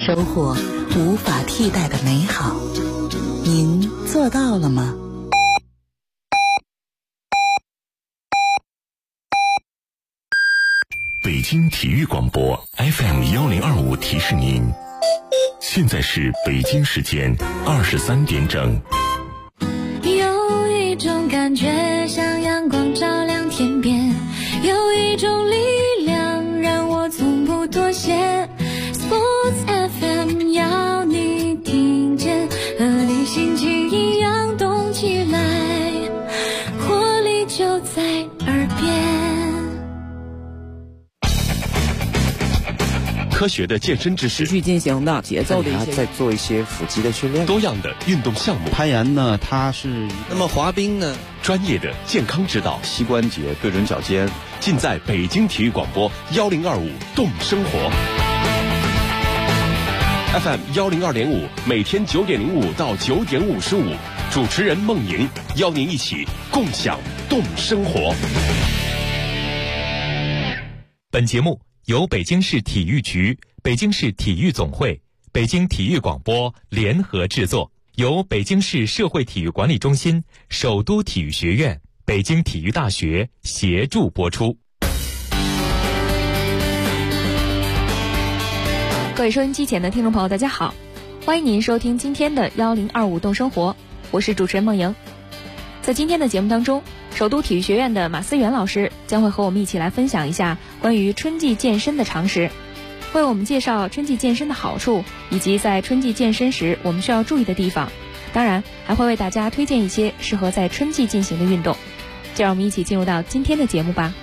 收获无法替代的美好。您做到了吗？ 北京体育广播 FM1025提示您，现在是北京时间23点整。 有一种感觉像阳光照亮天边，有一种力量让我从不妥协。 Sports FM 要你听见，和你心情一样动起来，活力就在耳边。 科学的健身知识， 持续进行的节奏的一些， 再做一些腹肌的训练， 多样的运动项目， 攀岩呢，它是那么滑冰呢， 专业的健康指导， 膝关节对准脚尖， 尽在北京体育广播1025动生活 FM102.5，每天9点05到9点55，主持人孟莹邀您一起共享动生活。 本节目由北京市体育局、北京市体育总会、北京体育广播联合制作，由北京市社会体育管理中心、首都体育学院、北京体育大学协助播出。 各位收音机前的听众朋友，大家好，欢迎您收听今天的1025动生活，我是主持人孟莹。在今天的节目当中，首都体育学院的马思源老师将会和我们一起来分享一下关于春季健身的常识，为我们介绍春季健身的好处，以及在春季健身时我们需要注意的地方，当然还会为大家推荐一些适合在春季进行的运动。就让我们一起进入到今天的节目吧。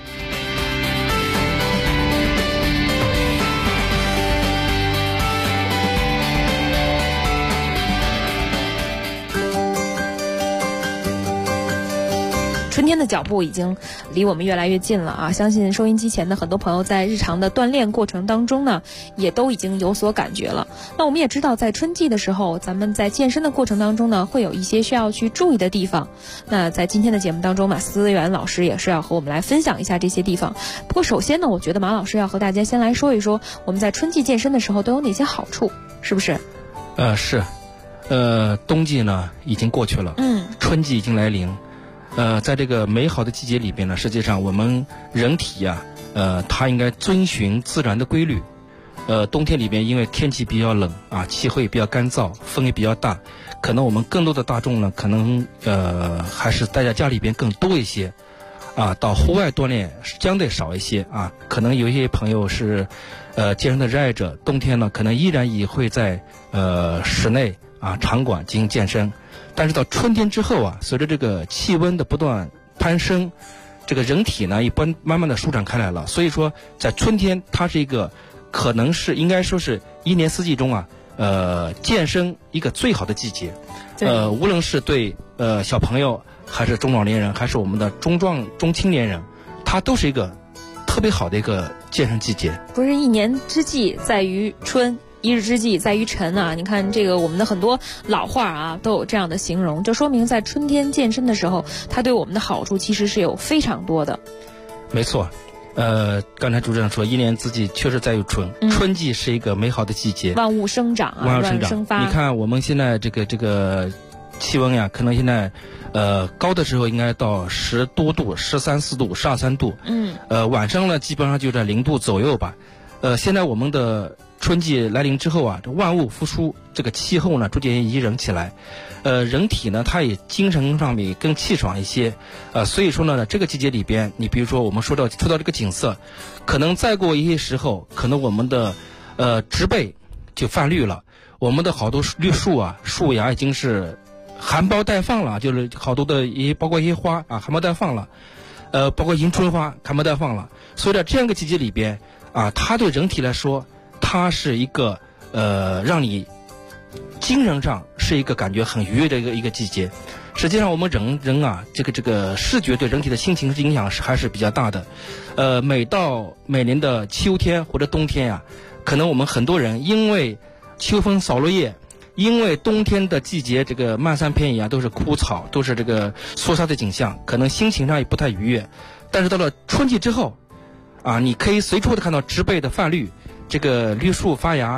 春天的脚步已经离我们越来越近了啊！相信收音机前的很多朋友在日常的锻炼过程当中呢，也都已经有所感觉了。那我们也知道，在春季的时候，咱们在健身的过程当中呢，会有一些需要去注意的地方。那在今天的节目当中，马思源老师也是要和我们来分享一下这些地方。不过首先呢，我觉得马老师要和大家先来说一说，我们在春季健身的时候都有哪些好处，是不是？ 是，冬季呢已经过去了，春季已经来临。在这个美好的季节里边呢，实际上我们人体呀，它应该遵循自然的规律。冬天里边因为天气比较冷啊，气候也比较干燥，风也比较大，可能我们更多的大众呢，可能还是待在家里边更多一些，啊，到户外锻炼相对少一些啊。可能有一些朋友是健身的热爱者，冬天呢可能依然也会在室内啊场馆进行健身。但是到春天之后啊，随着这个气温的不断攀升，这个人体呢一般慢慢的舒展开来了。所以说在春天它是一个可能是应该说是一年四季中啊健身一个最好的季节。无论是对小朋友还是中老年人还是我们的中青年人，它都是一个特别好的一个健身季节。 不是一年之计在于春，一日之计在于晨啊！你看这个我们的很多老话啊都有这样的形容，就说明在春天健身的时候，它对我们的好处其实是有非常多的。 没错，刚才主持人说一年之计确实在于春，春季是一个美好的季节， 万物生长啊， 万物生长生发。 你看我们现在这个气温呀，可能现在高的时候应该到10多度，13、14度、12、13度，晚上呢基本上就在0度左右吧。现在我们的春季来临之后啊，这万物复苏，这个气候呢逐渐宜人起来，人体呢它也精神上面更气爽一些，所以说呢这个季节里边，你比如说我们说到这个景色，可能再过一些时候，可能我们的植被就泛绿了，我们的好多绿树啊树芽已经是含苞待放了，就是好多的包括一些花啊含苞待放了，包括迎春花含苞待放了，所以在这样一个季节里边啊，它对人体来说，它是一个让你精神上是一个感觉很愉悦的一个季节。实际上我们人啊，这个视觉对人体的心情影响还是比较大的。每到每年的秋天或者冬天啊，可能我们很多人因为秋风扫落叶，因为冬天的季节这个漫山遍野啊都是枯草，都是这个肃杀的景象，可能心情上也不太愉悦。但是到了春季之后啊，你可以随处的看到植被的泛绿，这个绿树发芽，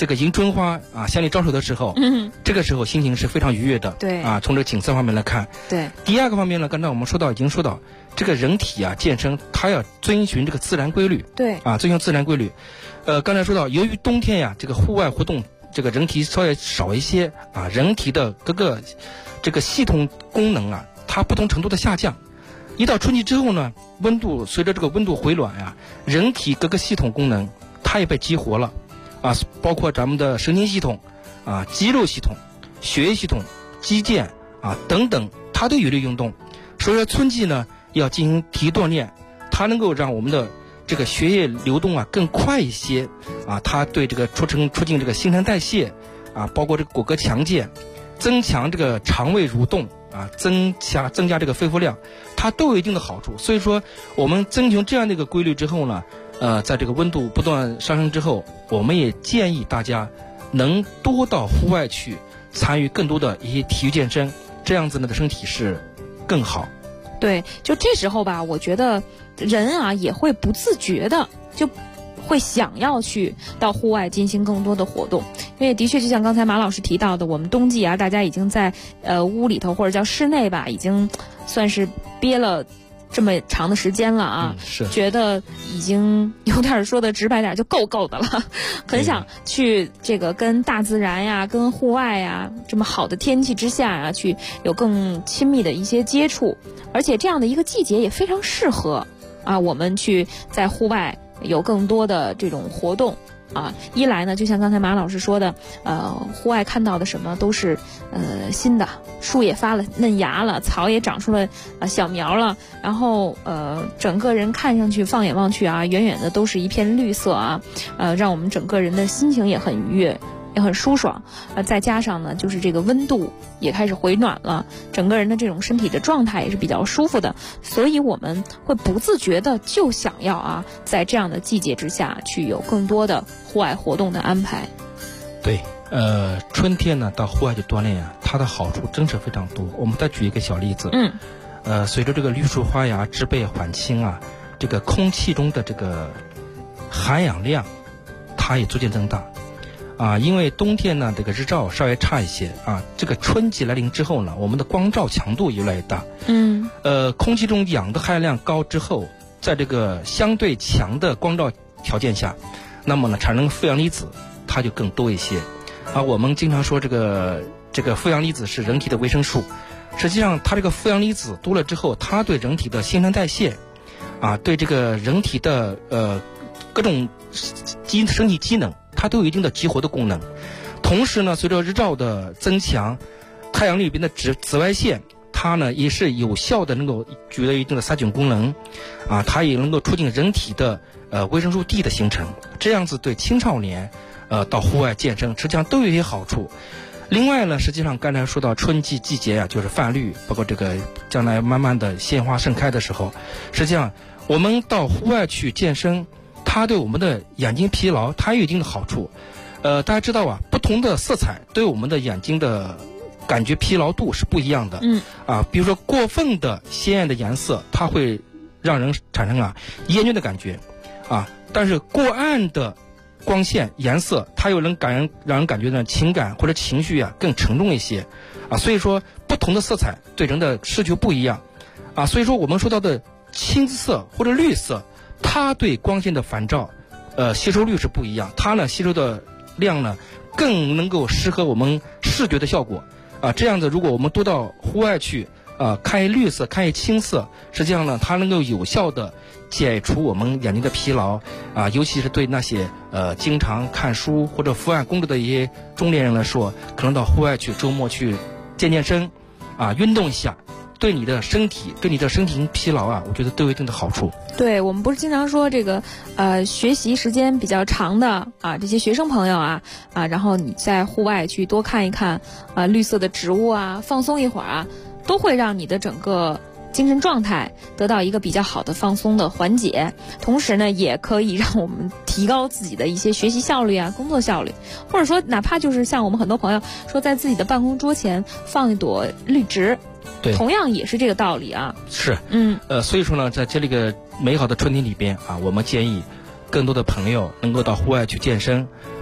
这个迎春花啊向你招手的时候，这个时候心情是非常愉悦的。 对啊，从这个景色方面来看。 对。 第二个方面呢，刚才我们已经说到，这个人体啊健身，它要遵循这个自然规律。 对。 啊，遵循自然规律。刚才说到，由于冬天呀，这个户外活动，这个人体稍微少一些啊，人体的各个这个系统功能啊，它不同程度的下降。一到春季之后呢，随着这个温度回暖呀，人体各个系统功能它也被激活了，啊，包括咱们的神经系统，啊，肌肉系统、血液系统、肌腱啊等等，它都有利运动。所以说春季呢要进行体育锻炼，它能够让我们的这个血液流动啊更快一些，啊，它对这个促进这个新陈代谢，啊，包括这个骨骼强健，增强这个肠胃蠕动。啊，增加这个肺活量，它都有一定的好处。所以说，我们遵循这样的一个规律之后呢，在这个温度不断上升之后，我们也建议大家能多到户外去参与更多的一些体育健身，这样子呢的身体是更好。 对，就这时候吧，我觉得人啊也会不自觉的就会想要去到户外进行更多的活动，因为的确就像刚才马老师提到的，我们冬季啊，大家已经在屋里头或者叫室内吧，已经算是憋了这么长的时间了啊， 是觉得已经有点说的直白点就够的了，很想去这个跟大自然呀、跟户外呀这么好的天气之下呀，去有更亲密的一些接触，而且这样的一个季节也非常适合啊，我们去在户外有更多的这种活动啊，一来呢，就像刚才马老师说的，户外看到的什么都是新的，树也发了嫩芽了，草也长出了小苗了，然后整个人看上去放眼望去啊，远远的都是一片绿色啊，让我们整个人的心情也很愉悦。也很舒爽，再加上呢，就是这个温度也开始回暖了，整个人的这种身体的状态也是比较舒服的，所以我们会不自觉的就想要啊，在这样的季节之下去有更多的户外活动的安排。 对，春天呢到户外去锻炼啊，它的好处真是非常多。我们再举一个小例子，随着这个绿树花芽、植被缓青啊，这个空气中的这个含氧量，它也逐渐增大。啊，因为冬天呢，这个日照稍微差一些啊，这个春季来临之后呢，我们的光照强度越来越大，空气中氧的含量高之后，在这个相对强的光照条件下，那么呢，产生负氧离子它就更多一些。啊，我们经常说这个负氧离子是人体的维生素，实际上它这个负氧离子多了之后，它对人体的新陈代谢，啊，对这个人体的各种身体机能。它都有一定的激活的功能，同时呢，随着日照的增强，太阳里边的紫外线，它呢也是有效的能够具有一定的杀菌功能，啊，它也能够促进人体的维生素 D 的形成，这样子对青少年到户外健身实际上都有一些好处。另外呢，实际上刚才说到春季季节啊，就是泛绿，包括这个将来慢慢的鲜花盛开的时候，实际上我们到户外去健身。它对我们的眼睛疲劳，它有一定的好处。大家知道啊，不同的色彩对我们的眼睛的感觉疲劳度是不一样的。比如说过分的鲜艳的颜色，它会让人产生厌倦的感觉，但是过暗的光线颜色，它又能让人感觉呢情感或者情绪更沉重一些，所以说不同的色彩对人的视觉不一样，所以说我们说到的青色或者绿色。它对光线的反照，吸收率是不一样，它呢吸收的量呢更能够适合我们视觉的效果，这样子如果我们多到户外去，看一绿色，看一青色，实际上呢它能够有效的解除我们眼睛的疲劳，尤其是对那些经常看书或者伏案工作的一些中年人来说，可能到户外去周末去健身，运动一下。对你的身体疲劳我觉得都有一定的好处。 对，我们不是经常说这个学习时间比较长的这些学生朋友然后你在户外去多看一看绿色的植物放松一会儿都会让你的整个精神状态得到一个比较好的放松的缓解，同时呢也可以让我们提高自己的一些学习效率工作效率，或者说哪怕就是像我们很多朋友说在自己的办公桌前放一朵绿植， 对， 同样也是这个道理是，所以说呢，在这个美好的春天里边我们建议更多的朋友能够到户外去健身，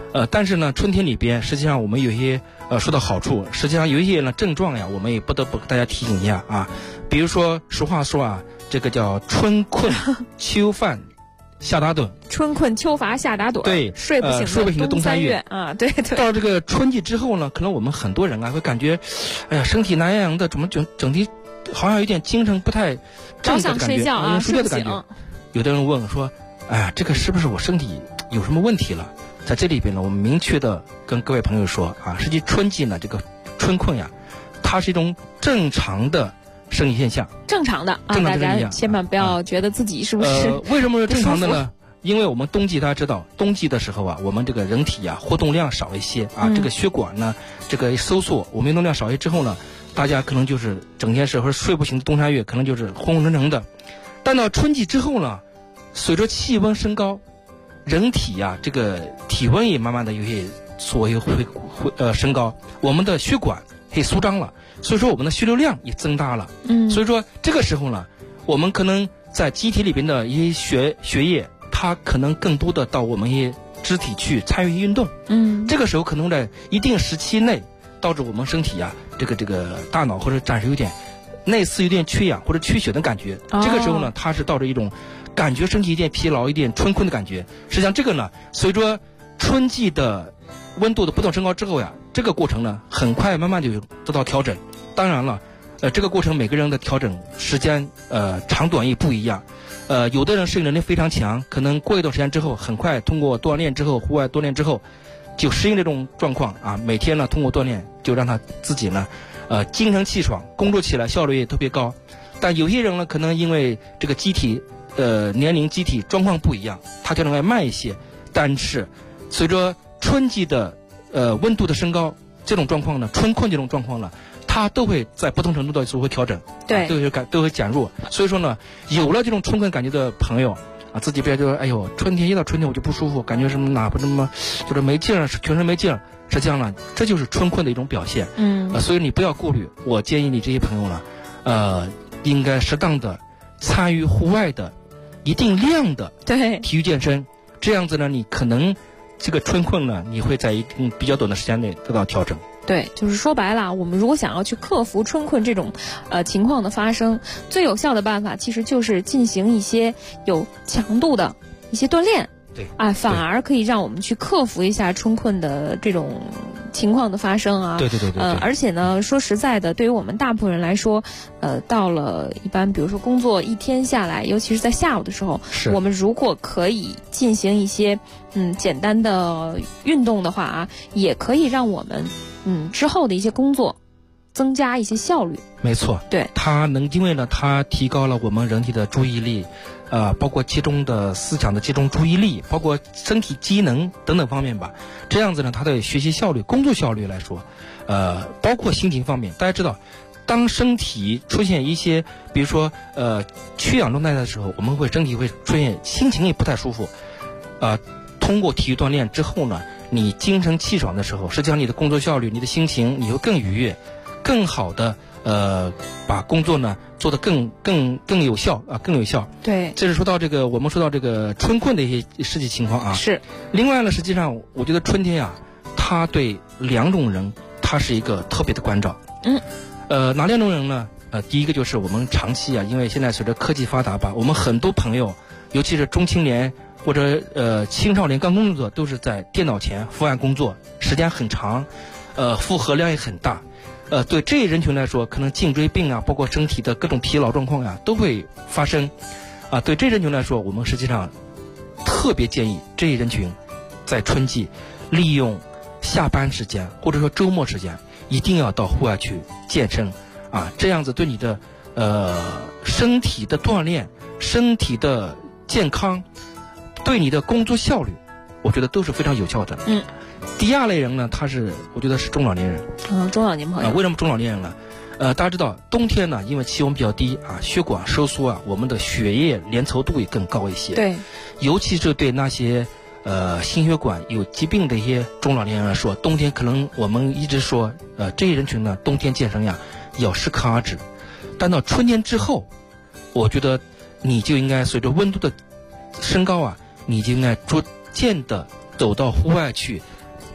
但是呢，春天里边实际上我们有一些说到好处，实际上有一些呢症状呀，我们也不得不给大家提醒一下啊。比如说俗话说啊，这个叫春困秋犯夏打盹， 春困秋乏夏打盹， 对， 睡不醒的冬三月啊，对对。 到这个春季之后呢，可能我们很多人啊会感觉，哎呀，身体懒洋洋的，怎么整体好像有点精神不太正的感觉， 睡觉啊， 睡觉的感觉。有的人问说，哎呀，这个是不是我身体有什么问题了？在这里边呢，我们明确的跟各位朋友说啊，实际春季呢，这个春困呀，它是一种正常的生理现象， 正常的啊，大家千万不要觉得自己是不是为什么是正常的呢？因为我们冬季大家知道，冬季的时候啊，我们这个人体啊活动量少一些啊，这个血管呢这个收缩，我们运动量少一些之后呢，大家可能就是整天是或者睡不醒的冬三月，可能就是昏昏沉沉的。但到春季之后呢，随着气温升高，人体啊这个体温也慢慢的有些所谓会升高，我们的血管会舒张了，所以说我们的血流量也增大了。所以说这个时候呢，我们可能在机体里边的一些血液，它可能更多的到我们一些肢体去参与运动。这个时候可能在一定时期内导致我们身体啊这个大脑或者暂时有点类似有点缺氧或者缺血的感觉。这个时候呢，它是导致一种感觉身体有点疲劳、一点春困的感觉。实际上这个呢，随着春季的温度的不断升高之后呀，这个过程呢很快慢慢就得到调整。当然了，这个过程每个人的调整时间长短也不一样。有的人适应能力非常强，可能过一段时间之后，很快通过锻炼之后，户外锻炼之后，就适应这种状况啊。每天呢通过锻炼，就让他自己呢精神气爽，工作起来效率也特别高。但有些人呢，可能因为这个机体年龄机体状况不一样，他就能够慢一些。但是随着春季的温度的升高，这种状况呢，春困这种状况呢，它都会在不同程度的会调整， 对， 都会减弱。所以说呢，有了这种春困感觉的朋友啊，自己不要就哎呦，春天一到春天我就不舒服，感觉什么哪不什么就是没劲儿，全身没劲儿。实际上呢，这就是春困的一种表现。所以你不要顾虑，我建议你这些朋友呢，应该适当的参与户外的一定量的体育健身，这样子呢，你可能这个春困呢，你会在一定比较短的时间内得到调整。 对，就是说白了，我们如果想要去克服春困这种情况的发生，最有效的办法其实就是进行一些有强度的一些锻炼。 对， 反而可以让我们去克服一下春困的这种情况的发生啊。 对。 而且呢，说实在的，对于我们大部分人来说，到了一般比如说工作一天下来，尤其是在下午的时候，我们如果可以进行一些简单的运动的话啊，也可以让我们之后的一些工作增加一些效率。 没错， 对， 因为呢，它提高了我们人体的注意力，包括集中的思想的集中注意力，包括身体机能等等方面吧。这样子呢，它的学习效率、工作效率来说，包括心情方面，大家知道，当身体出现一些，比如说缺氧状态的时候，我们身体会出现心情也不太舒服。通过体育锻炼之后呢，你精神气爽的时候，实际上你的工作效率、你的心情，你会更愉悦，更好的把工作呢做得更有效啊，更有效。 对， 这是说到我们说到这个春困的一些实际情况啊。 是。另外呢，实际上我觉得春天啊，它对两种人，它是一个特别的关照。哪两种人呢？第一个就是我们长期啊，因为现在随着科技发达吧，我们很多朋友，尤其是中青年或者青少年刚工作，都是在电脑前伏案工作，时间很长，负荷量也很大。对这一人群来说，可能颈椎病啊，包括身体的各种疲劳状况啊，都会发生。对这一人群来说，我们实际上特别建议这一人群在春季利用下班时间或者说周末时间，一定要到户外去健身啊，这样子对你的身体的锻炼、身体的健康，对你的工作效率，我觉得都是非常有效的。第二类人呢，我觉得是中老年人。 中老年朋友。 为什么中老年人呢？大家知道冬天呢，因为气温比较低啊，血管收缩啊，我们的血液粘稠度也更高一些。 对。尤其是对那些心血管有疾病的一些中老年人来说，冬天可能我们一直说这一人群呢，冬天健身呀要适可而止。但到春天之后，我觉得你就应该随着温度的升高啊，你就应该逐渐的走到户外去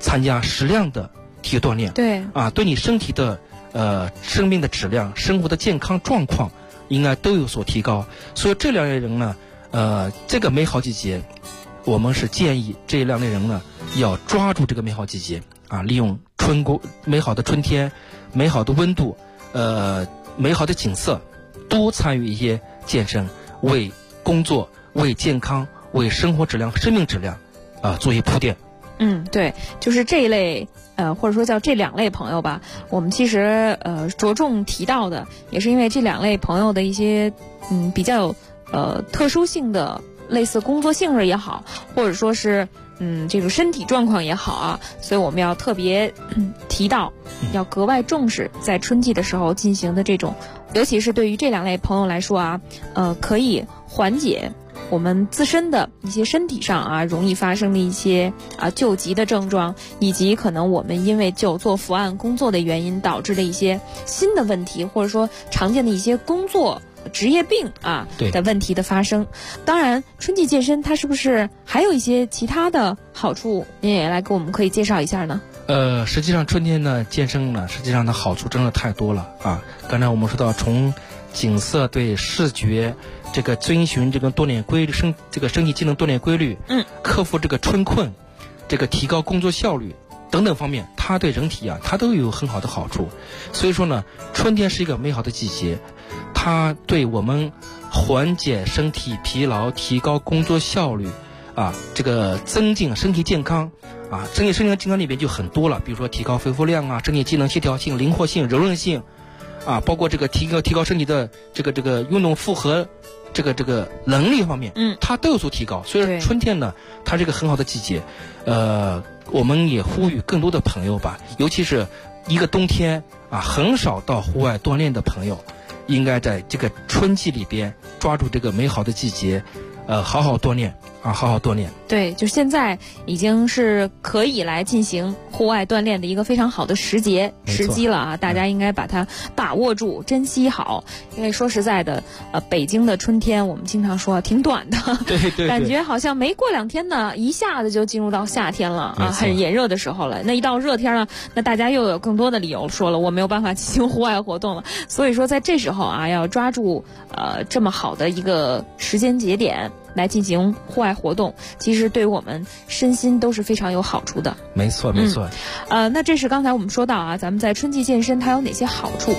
参加适量的体育锻炼， 对啊，对你身体的生命的质量、生活的健康状况应该都有所提高。所以这两类人呢，这个美好季节，我们是建议这两类人呢要抓住这个美好季节啊，利用美好的春天、美好的温度、美好的景色，多参与一些健身，为工作、为健康、为生活质量、生命质量做一铺垫。 对，就是这一类或者说叫这两类朋友吧，我们其实着重提到的，也是因为这两类朋友的一些比较有特殊性的，类似工作性质也好，或者说是这个身体状况也好啊，所以我们要特别提到，要格外重视在春季的时候进行的这种，尤其是对于这两类朋友来说啊，可以缓解我们自身的一些身体上啊容易发生的一些救急的症状，以及可能我们因为久坐伏案工作的原因导致的一些新的问题，或者说常见的一些工作职业病的问题的发生。当然春季健身它是不是还有一些其他的好处，您也来给我们可以介绍一下呢？ 实际上春天呢健身呢，实际上的好处真的太多了啊。刚才我们说到从景色对视觉，这个遵循这个锻炼规律，这个身体机能锻炼规律，克服这个春困，这个提高工作效率等等方面，它对人体它都有很好的好处。所以说呢，春天是一个美好的季节，它对我们缓解身体疲劳、提高工作效率这个增进身体健康增进身体健康里边就很多了，比如说提高肺活量身体机能协调性、灵活性、柔韧性包括这个提高身体的这个运动负荷这个能力方面，它都有所提高。所以说春天呢，它是一个很好的季节。我们也呼吁更多的朋友吧，尤其是一个冬天很少到户外锻炼的朋友，应该在这个春季里边抓住这个美好的季节，好好锻炼好好锻炼。 对，就现在已经是可以来进行户外锻炼的一个非常好的时机了大家应该把它把握住，珍惜好。因为说实在的，北京的春天我们经常说挺短的， 对， 感觉好像没过2天呢，一下子就进入到夏天了很炎热的时候了。那一到热天呢，那大家又有更多的理由说了，我没有办法进行户外活动了。所以说在这时候要抓住这么好的一个时间节点来进行户外活动，其实对于我们身心都是非常有好处的。 没错。 那这是刚才我们说到咱们在春季健身它有哪些好处？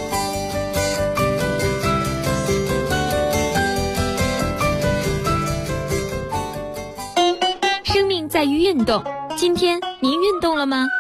生命在于运动，今天您运动了吗？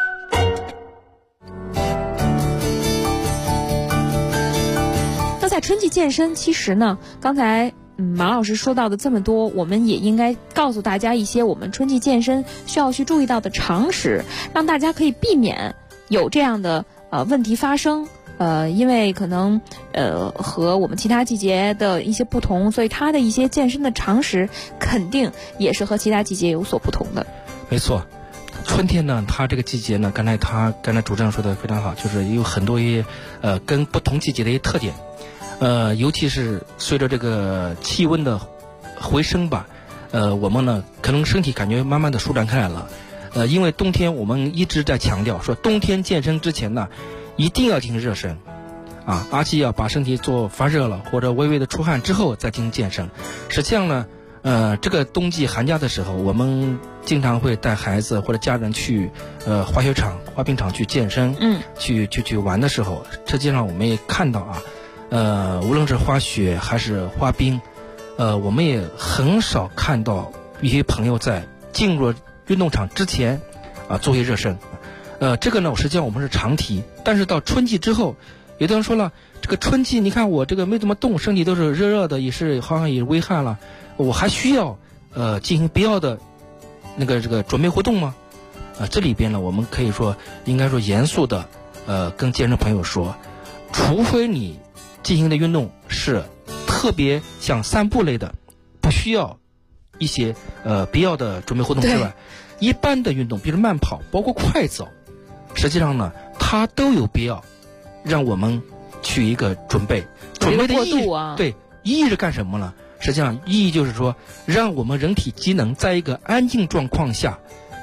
那在春季健身，其实呢，刚才马老师说到的这么多，我们也应该告诉大家一些我们春季健身需要去注意到的常识，让大家可以避免有这样的问题发生。因为可能和我们其他季节的一些不同，所以它的一些健身的常识肯定也是和其他季节有所不同的。 没错，春天呢，它这个季节呢，刚才主持人说的非常好，就是有很多跟不同季节的一些特点。尤其是随着这个气温的回升吧，我们呢可能身体感觉慢慢的舒展开来了。因为冬天我们一直在强调说，冬天健身之前呢，一定要进行热身，而且要把身体做发热了或者微微的出汗之后再进行健身。实际上呢，这个冬季寒假的时候，我们经常会带孩子或者家人去滑雪场、滑冰场去健身，去玩的时候，实际上我们也看到无论是滑雪还是滑冰，我们也很少看到一些朋友在进入运动场之前做一些热身。这个呢，实际上我们是常提，但是到春季之后，有的人说了，这个春季你看我这个没怎么动，身体都是热热的，也是好像也微汗了，我还需要进行必要的这个准备活动吗？这里边呢，我们可以说应该说严肃的跟健身朋友说，除非你进行的运动是特别像散步类的，不需要一些必要的准备活动之外，一般的运动，比如慢跑，包括快走，实际上呢，它都有必要让我们去一个准备。准备的意义对，意义是干什么呢？实际上意义就是说，让我们人体机能在一个安静状况下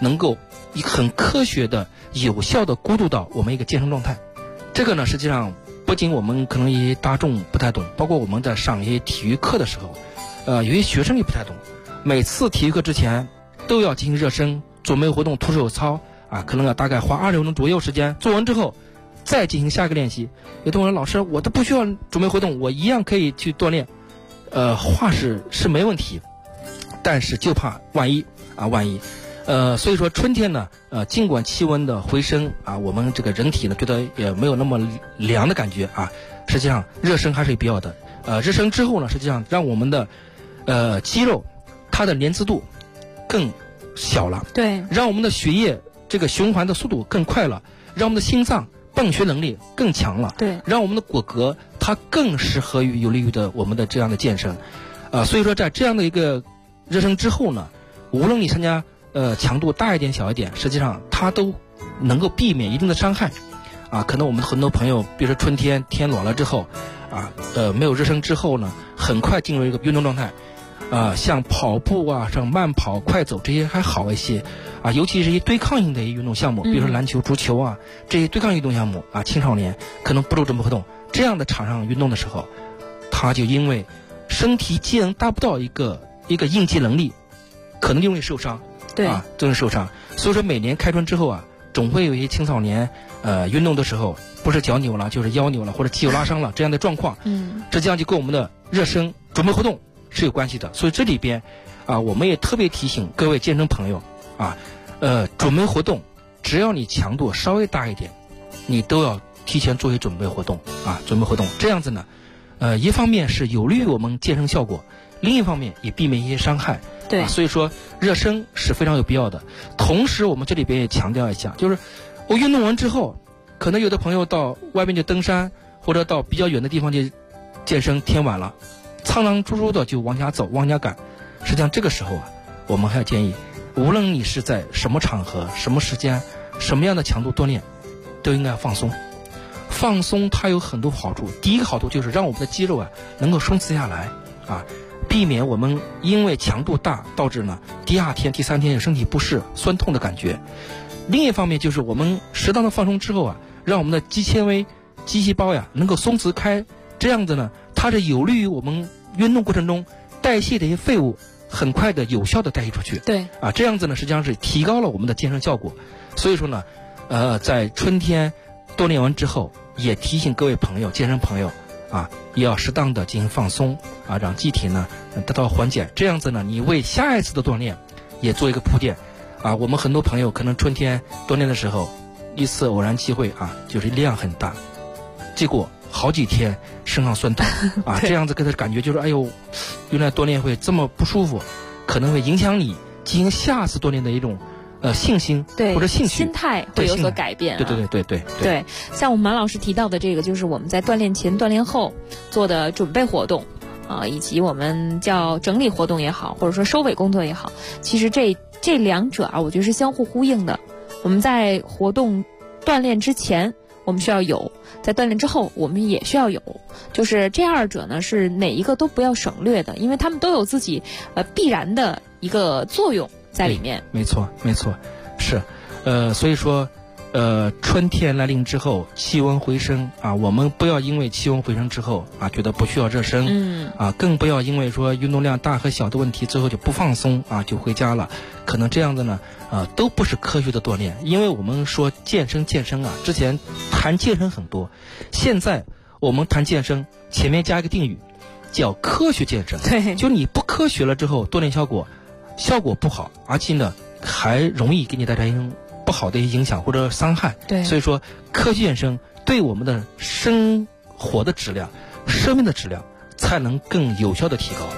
能够很科学的、有效的过渡到我们一个健身状态。这个呢，实际上不仅我们可能一些大众不太懂，包括我们在上一些体育课的时候，有些学生也不太懂。每次体育课之前都要进行热身、准备活动、徒手操啊，可能要大概花20分钟左右时间。做完之后，再进行下一个练习。有同学说，老师，我都不需要准备活动，我一样可以去锻炼。话是没问题，但是就怕万一。所以说春天呢，尽管气温的回升啊，我们这个人体呢觉得也没有那么凉的感觉啊，实际上热身还是有必要的。热身之后呢，实际上让我们的肌肉它的粘稠度更小了， 对， 让我们的血液这个循环的速度更快了，让我们的心脏泵血能力更强了， 对， 让我们的骨骼它更适合于有利于我们的这样的健身。所以说在这样的一个热身之后呢，无论你参加强度大一点小一点，实际上它都能够避免一定的伤害。可能我们很多朋友，比如说春天天暖了之后没有热身之后呢，很快进入一个运动状态。像跑步啊，像慢跑、快走这些还好一些尤其是一些对抗性的一些运动项目，比如说篮球、足球啊，这些对抗运动项目青少年可能不做准备活动，这样的场上运动的时候，他就因为身体机能达不到一个应激能力，可能就容易受伤， 对就容易受伤。所以说每年开春之后总会有一些青少年运动的时候，不是脚扭了就是腰扭了或者肌肉拉伤了这样的状况，这将就跟我们的热身准备活动是有关系的。所以这里边我们也特别提醒各位健身朋友准备活动，只要你强度稍微大一点，你都要提前做一些准备活动准备活动，这样子呢一方面是有利于我们健身效果，另一方面也避免一些伤害。 对所以说热身是非常有必要的。同时我们这里边也强调一下，就是我运动完之后，可能有的朋友到外面去登山，或者到比较远的地方去健身，天晚了苍狼猪猪的就往家走往家赶。实际上这个时候我们还要建议，无论你是在什么场合、什么时间、什么样的强度锻炼，都应该放松。放松它有很多好处，第一个好处就是让我们的肌肉能够松弛下来避免我们因为强度大导致呢第二天、第三天有身体不适、酸痛的感觉。另一方面就是我们适当的放松之后让我们的肌纤维、肌细胞能够松弛开，这样子呢，它是有利于我们运动过程中代谢的一些废物很快的、有效的代谢出去。 对这样子呢，实际上是提高了我们的健身效果。所以说呢，在春天锻炼完之后，也提醒各位朋友、健身朋友也要适当的进行放松让机体呢得到缓解。这样子呢，你为下一次的锻炼也做一个铺垫我们很多朋友可能春天锻炼的时候，一次偶然机会就是量很大，结果好几天身上酸痛这样子给他感觉就是哎呦，原来锻炼会这么不舒服，可能会影响你进行下次锻炼的一种信心或者兴趣， 心态会有所改变对，像我们马老师提到的这个，就是我们在锻炼前、锻炼后做的准备活动以及我们叫整理活动也好，或者说收尾工作也好，其实这两者我觉得是相互呼应的。我们在活动锻炼之前我们需要有，在锻炼之后我们也需要有，就是这二者呢是哪一个都不要省略的，因为他们都有自己必然的一个作用在里面。 没错是所以说春天来临之后，气温回升我们不要因为气温回升之后觉得不需要热身更不要因为说运动量大和小的问题最后就不放松就回家了，可能这样子呢都不是科学的锻炼。因为我们说健身之前谈健身很多，现在我们谈健身前面加一个定语叫科学健身。 对， 就你不科学了之后，锻炼效果不好，而且呢还容易给你带来不好的影响或者伤害。 对， 所以说科学健身对我们的生活的质量、生命的质量才能更有效的提高。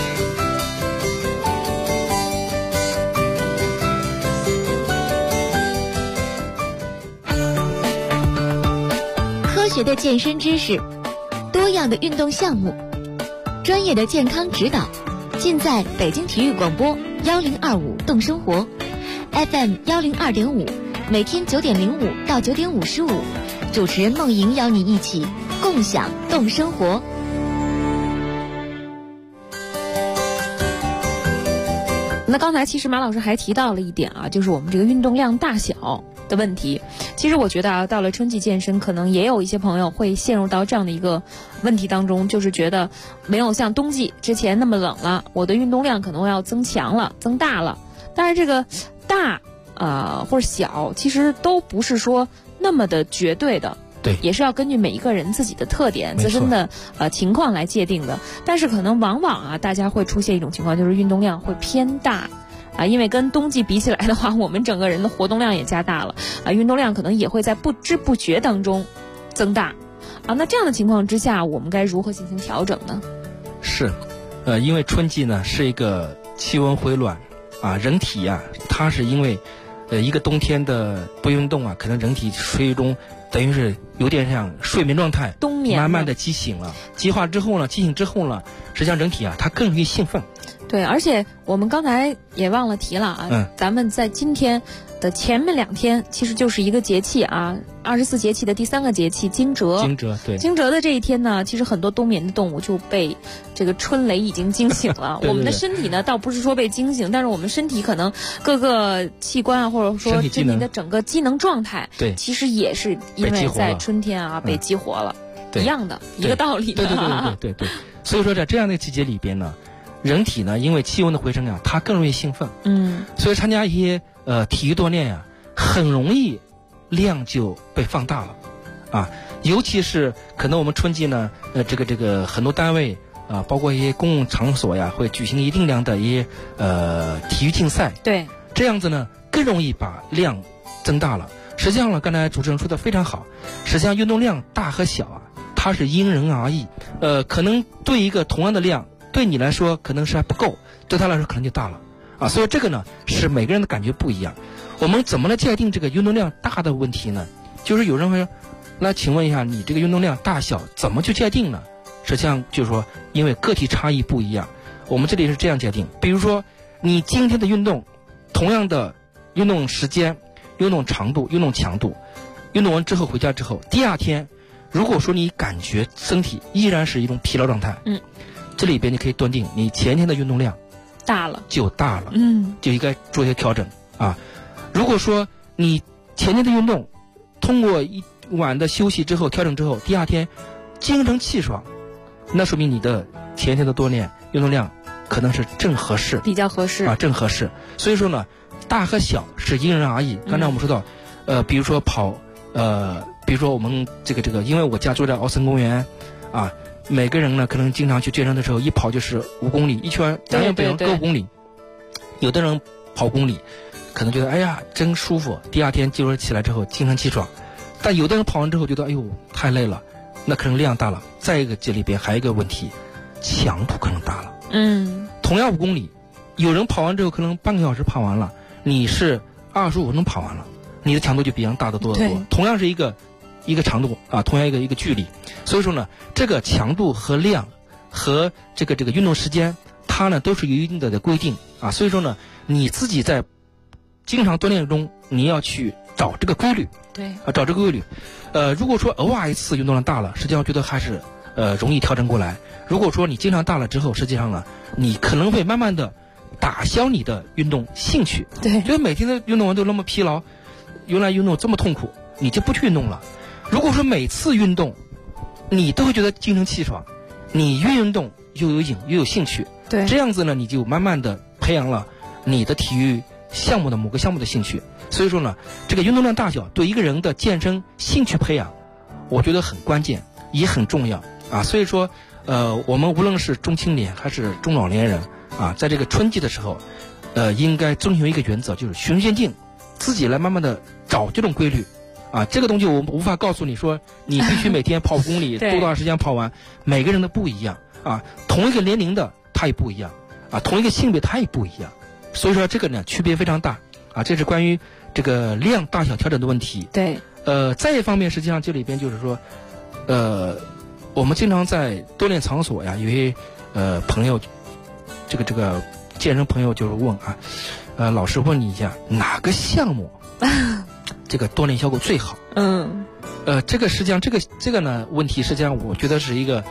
科学的健身知识，多样的运动项目，专业的健康指导，尽在北京体育广播1025动生活 FM 102.5，每天9点05到9点55，主持人梦莹邀你一起共享动生活。 那刚才其实马老师还提到了一点啊，就是我们这个运动量大小的问题。其实我觉得啊，到了春季健身，可能也有一些朋友会陷入到这样的一个问题当中，就是觉得没有像冬季之前那么冷了，我的运动量可能要增强了、增大了。但是这个大或者小，其实都不是说那么的绝对的。 对， 也是要根据每一个人自己的特点、自身的情况来界定的。但是可能往往啊，大家会出现一种情况，就是运动量会偏大啊，因为跟冬季比起来的话，我们整个人的活动量也加大了啊，运动量可能也会在不知不觉当中增大啊。那这样的情况之下，我们该如何进行调整呢？是， 因为春季呢是一个气温回暖啊，人体啊，它是因为一个冬天的不运动啊，可能人体属于一种等于是有点像睡眠状态， 冬眠慢慢的激醒了，激醒之后呢，实际上人体啊，它更容易兴奋。 对，而且我们刚才也忘了提了啊，咱们在今天的前面2天，其实就是一个节气啊，24节气的第3个节气惊蛰。 对， 惊蛰的这一天呢，其实很多冬眠的动物就被这个春雷已经惊醒了。 对， 我们的身体呢，倒不是说被惊醒，但是我们身体可能各个器官啊，或者说身体的整个机能状态， 对， 其实也是因为在春天啊被激活了，一样的一个道理。 对。所以说在这样的季节里边呢，人体呢，因为气温的回升啊，它更容易兴奋。所以参加一些体育锻炼呀，很容易量就被放大了啊。尤其是可能我们春季呢，这个很多单位啊，包括一些公共场所呀，会举行一定量的一些体育竞赛。 对， 这样子呢，更容易把量增大了。实际上呢，刚才主持人说的非常好，实际上运动量大和小啊，它是因人而异。可能对一个同样的量，对你来说可能是还不够，对他来说可能就大了啊。所以这个呢，是每个人的感觉不一样。我们怎么来界定这个运动量大的问题呢？就是有人会说，那请问一下，你这个运动量大小怎么去界定呢？实际上就是说，因为个体差异不一样，我们这里是这样界定。比如说，你今天的运动，同样的运动时间、运动长度、运动强度，运动完之后回家之后，第2天，如果说你感觉身体依然是一种疲劳状态，这里边你可以断定你前天的运动量大了， 就应该做一些调整啊。如果说你前天的运动通过一晚的休息之后调整之后，第2天精神气爽，那说明你的前天的锻炼运动量可能是正合适， 比较合适啊，正合适。所以说呢，大和小是因人而异。刚才我们说到，比如说跑，比如说我们这个，因为我家住在奥森公园，啊，每个人呢可能经常去健身的时候，一跑就是5公里，一圈南辕北辙各5公里。有的人跑5公里，可能觉得哎呀真舒服，第2天接着起来之后精神气爽。但有的人跑完之后觉得哎呦太累了，那可能量大了。再一个这里边还有一个问题，强度可能大了。同样5公里，有人跑完之后可能半个小时跑完了，你是25分钟跑完了，你的强度就比别人大得多得多。同样是一个长度啊，同样一个距离。所以说呢，这个强度和量和这个运动时间，它呢都是有一定的规定啊。所以说呢，你自己在经常锻炼中，你要去找这个规律。 对啊，找这个规律。如果说偶尔一次运动量大了，实际上觉得还是容易调整过来。如果说你经常大了之后，实际上呢，你可能会慢慢的打消你的运动兴趣。 对， 觉得每天的运动完都那么疲劳，原来运动这么痛苦，你就不去运动了。如果说每次运动你都会觉得精神气爽，你越运动又有瘾又有兴趣， 对， 这样子呢，你就慢慢的培养了你的体育项目的某个项目的兴趣。所以说呢，这个运动量大小对一个人的健身兴趣培养，我觉得很关键，也很重要啊。所以说，我们无论是中青年还是中老年人啊，在这个春季的时候，应该遵循一个原则，就是循序渐进，自己来慢慢的找这种规律啊。这个东西我无法告诉你说，你必须每天跑5公里多长时间跑完，每个人的不一样啊，同一个年龄的他也不一样啊，同一个性别他也不一样。所以说这个呢区别非常大啊，这是关于这个量大小调整的问题。 对， 再一方面，实际上这里边就是说，我们经常在锻炼场所呀，有些朋友，这个健身朋友就是问啊，老师问你一下，哪个项目这个锻炼效果最好？这个实际上这个呢问题，实际上我觉得是一个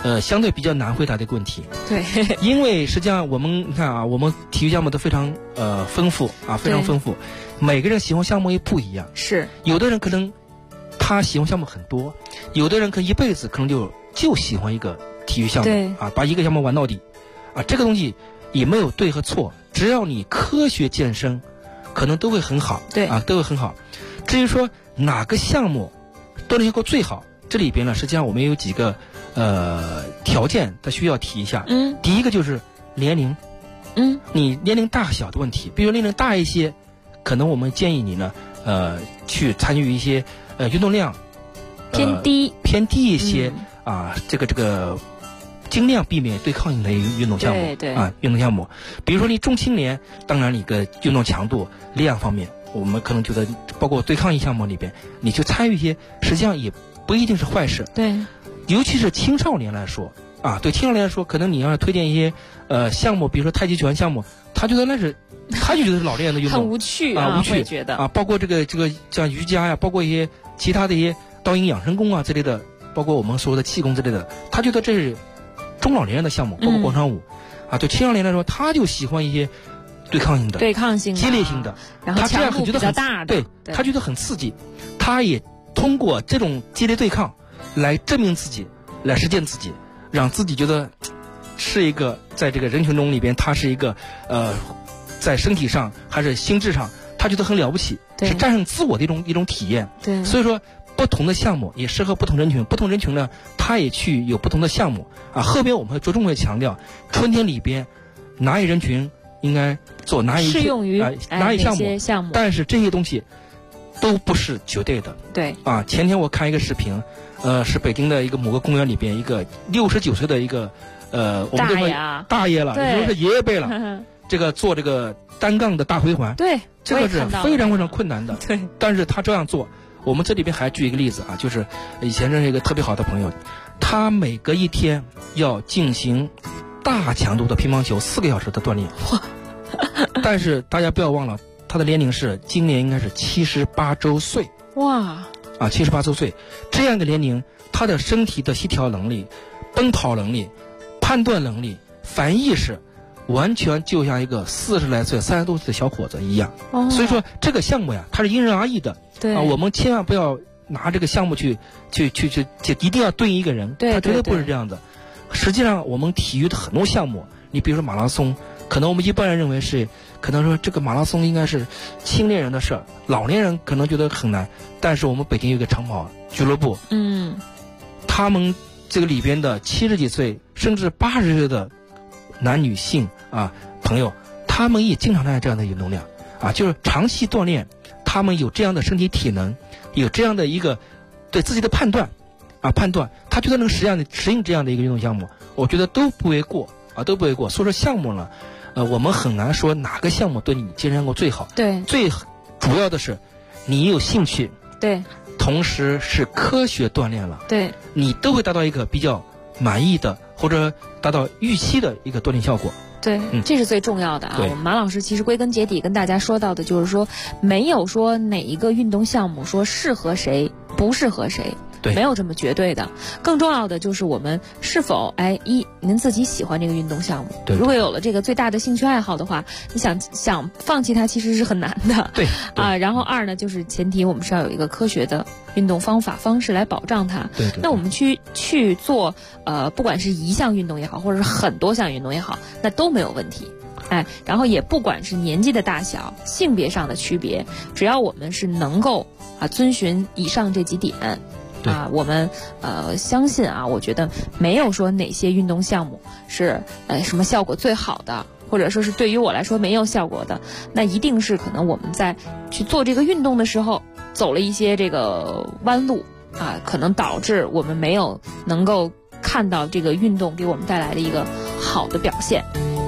相对比较难回答的一个问题。 对， 因为实际上我们你看啊，我们体育项目都非常丰富啊，非常丰富，每个人喜欢项目也不一样。 是， 有的人可能他喜欢项目很多，有的人可能一辈子可能就喜欢一个体育项目啊，把一个项目玩到底啊，这个东西也没有对和错，只要你科学健身，可能都会很好。 对啊，都会很好。至于说哪个项目锻炼效果最好，这里边呢，实际上我们有几个条件，它需要提一下。第一个就是年龄。你年龄大小的问题，比如年龄大一些，可能我们建议你呢，去参与一些运动量偏低一些啊，这个尽量避免对抗性的运动项目。对啊，运动项目，比如说你中青年，当然你个运动强度量方面，我们可能觉得包括对抗性项目里边，你去参与一些，实际上也不一定是坏事。 对， 尤其是青少年来说啊，对青少年来说，可能你要推荐一些项目，比如说太极拳项目，他就觉得是老年人的运动， 很无趣啊， 无趣觉得啊，包括这个像瑜伽呀，包括一些其他的一些道阴养生功啊之类的，包括我们所谓的气功之类的，他觉得这是中老年人的项目，包括广场舞啊，对青少年来说，他就喜欢一些对抗性的、激烈性的， 然后他这样强度比较大的， 对，他觉得很刺激，他也通过这种激烈对抗来证明自己，来实践自己，让自己觉得是一个在这个人群中里边，他是一个在身体上还是心智上，他觉得很了不起，是战胜自我的一种体验。 对， 所以说不同的项目也适合不同人群，不同人群呢，他也去有不同的项目啊。后边我们会着重会强调，春天里边哪一人群应该做哪一适用于哪一项目， 但是这些东西都不是绝对的。 对啊， 前天我看一个视频，是北京的一个某个公园里边一个69岁的一个我们这个大爷了，也就是爷爷辈了，这个做这个单杠的大回环， 对， 这个是非常非常困难的。 对， 但是他这样做，我们这里边还举一个例子啊，就是以前认识一个特别好的朋友，他每隔一天要进行大强度的乒乓球4个小时的锻炼。但是大家不要忘了，他的年龄是今年应该是78周岁。 哇啊，78周岁，这样的年龄，他的身体的协调能力、奔跑能力、判断能力、反应意识，完全就像一个40来岁、30多岁的小伙子一样。所以说这个项目呀，它是因人而异的。 对啊，我们千万不要拿这个项目去一定要对应一个人，他绝对不是这样的。实际上，我们体育的很多项目，你比如说马拉松，可能我们一般人认为是，可能说这个马拉松应该是青年人的事儿，老年人可能觉得很难。但是我们北京有一个长跑俱乐部，他们这个里边的70几岁甚至80岁的男女性啊朋友，他们也经常参加这样的运动量啊，就是长期锻炼，他们有这样的身体体能，有这样的一个对自己的判断，他觉得能适应这样的一个运动项目，我觉得都不为过啊，都不为过。所以说项目呢，我们很难说哪个项目对你健身效果最好。 对， 最主要的是你有兴趣， 对， 同时是科学锻炼了， 对， 你都会达到一个比较满意的或者达到预期的一个锻炼效果。 对，这是最重要的啊！我们马老师其实归根结底跟大家说到的就是说，没有说哪一个运动项目说适合谁，不适合谁。没有这么绝对的，更重要的就是我们是否您自己喜欢这个运动项目。 对， 如果有了这个最大的兴趣爱好的话，你想放弃它其实是很难的。 对啊，然后2呢，就是前提我们是要有一个科学的运动方式来保障它。 对， 那我们去做不管是一项运动也好，或者是很多项运动也好，那都没有问题。然后也不管是年纪的大小、性别上的区别，只要我们是能够遵循以上这几点。我们相信我觉得没有说哪些运动项目是什么效果最好的，或者说是对于我来说没有效果的，那一定是可能我们在去做这个运动的时候走了一些这个弯路可能导致我们没有能够看到这个运动给我们带来的一个好的表现。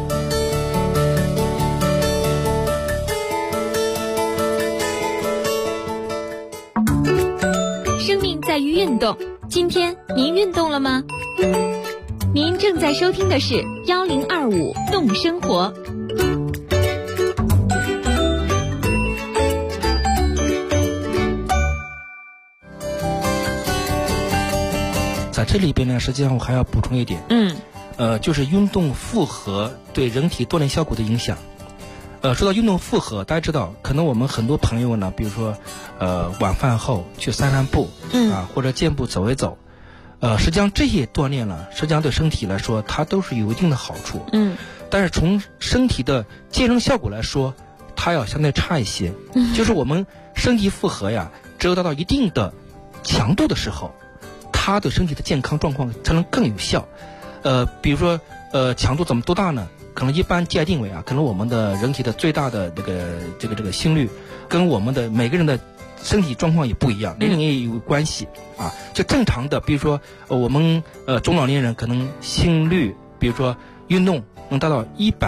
在于运动，今天您运动了吗？您正在收听的是1025动生活。 在这里边呢，实际上我还要补充一点，就是运动负荷对人体锻炼效果的影响。说到运动负荷，大家知道，可能我们很多朋友呢，比如说，晚饭后去散散步，或者健步走一走，实际上这些锻炼呢，实际上对身体来说，它都是有一定的好处，但是从身体的健身效果来说，它要相对差一些，就是我们身体负荷呀，只有达到一定的强度的时候，它对身体的健康状况才能更有效。比如说，强度怎么多大呢？可能一般界定为可能我们的人体的最大的这个心率，跟我们的每个人的身体状况也不一样，年龄也有关系啊。就正常的，比如说我们中老年人可能心率，比如说运动能达到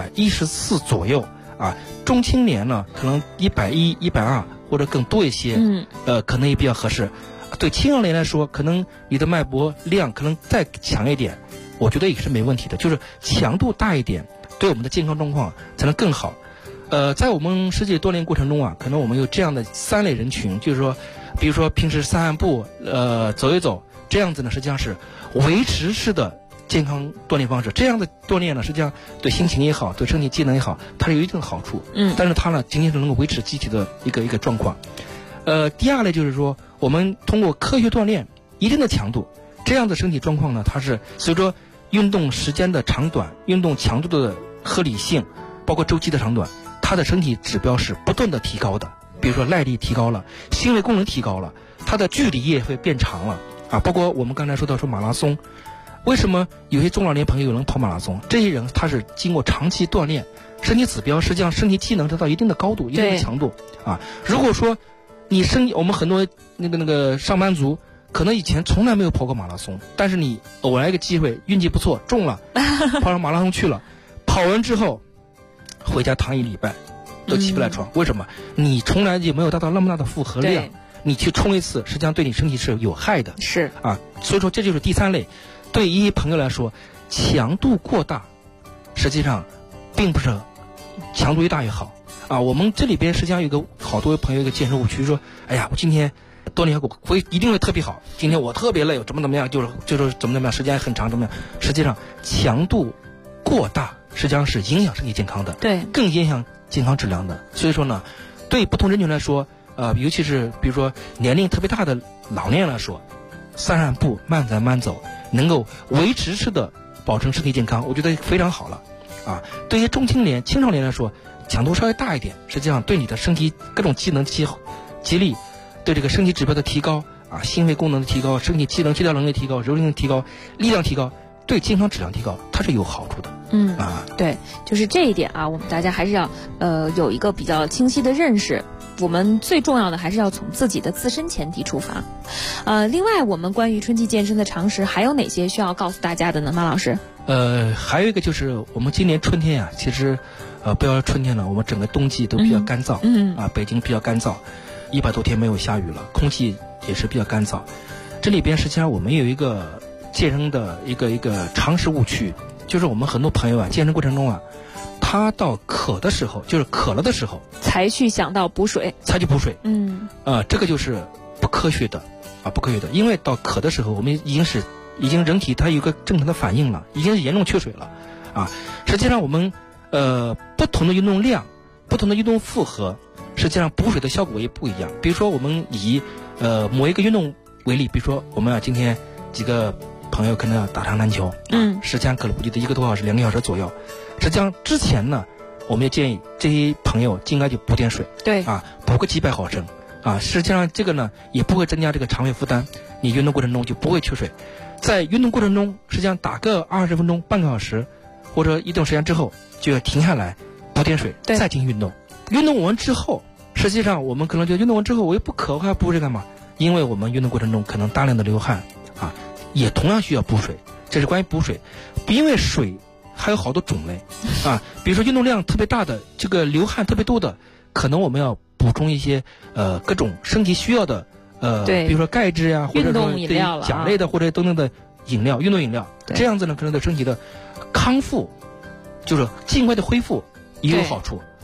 114左右啊，中青年呢可能110、120或者更多一些，可能也比较合适。对青少年来说，可能你的脉搏量可能再强一点，我觉得也是没问题的，就是强度大一点，对我们的健康状况才能更好。在我们实际锻炼过程中可能我们有这样的3类人群，就是说，比如说平时散散步，走一走，这样子呢，实际上是维持式的健康锻炼方式。这样的锻炼呢，实际上对心情也好，对身体机能也好，它是有一定的好处。但是它呢，仅仅是能够维持机体的一个状况。第二类就是说，我们通过科学锻炼一定的强度，这样的身体状况呢，它是随着运动时间的长短、运动强度的合理性，包括周期的长短，它的身体指标是不断的提高的。比如说耐力提高了，心肺功能提高了，它的距离也会变长了啊。包括我们刚才说到马拉松，为什么有些中老年朋友能跑马拉松？这些人他是经过长期锻炼，身体指标实际上身体机能达到一定的高度、一定的强度啊。如果说我们很多那个上班族，可能以前从来没有跑过马拉松，但是你偶然一个机会，运气不错中了，跑上马拉松去了，跑完之后回家躺1礼拜都起不来床。为什么？你从来就没有达到那么大的负荷量，你去冲一次，实际上对你身体是有害的。 是啊，所以说这就是第3类。对一些朋友来说，强度过大，实际上并不是强度越大越好啊。我们这里边实际上有好多朋友一个健身误区，说，哎呀，我今天锻炼效果一定会特别好，今天我特别累，怎么样，就是怎么样，时间很长怎么样。实际上强度过大实际上是影响身体健康的， 对，更影响健康质量的。所以说呢，对不同人群来说，尤其是比如说年龄特别大的老年人来说，散散步、慢走慢走，能够维持式的保证身体健康，我觉得非常好了啊。对于中青年、青少年来说，强度稍微大一点，实际上对你的身体各种机能激励，对这个身体指标的提高啊，心肺功能的提高，身体机能协调能力提高，柔韧性提高，力量提高，对健康质量提高，它是有好处的。 对，就是这一点啊，我们大家还是要有一个比较清晰的认识。我们最重要的还是要从自己的自身前提出发。另外，我们关于春季健身的常识还有哪些需要告诉大家的呢？马老师？ 还有一个就是我们今年春天呀，其实不要说春天了，我们整个冬季都比较干燥。北京比较干燥，100多天没有下雨了，空气也是比较干燥。这里边实际上我们有一个健身的一个常识误区，就是我们很多朋友健身过程中他到渴了的时候才去想到补水， 才去补水。这个就是不科学的，因为到渴的时候，我们已经人体它有个正常的反应了，已经是严重缺水了啊。实际上我们不同的运动量、不同的运动负荷，实际上补水的效果也不一样。比如说我们以某一个运动为例，比如说我们今天几个朋友可能要打场篮球，时间可能估计得1个多小时、2个小时左右。实际上之前呢，我们也建议这些朋友应该就补点水， 对补个几百毫升啊。实际上这个呢也不会增加这个肠胃负担，你运动过程中就不会缺水。在运动过程中，实际上打个20分钟、半个小时或者一段时间之后，就要停下来补点水，再进行运动。运动完之后，实际上我们可能就运动完之后，我又不渴，我还要补水干嘛？因为我们运动过程中可能大量的流汗也同样需要补水。这是关于补水，因为水还有好多种类比如说运动量特别大的，这个流汗特别多的，可能我们要补充一些各种身体需要的比如说钙质或者说对钾类的或者等等的饮料，运动饮料，这样子呢可能对身体的康复，就是尽快的恢复也有好处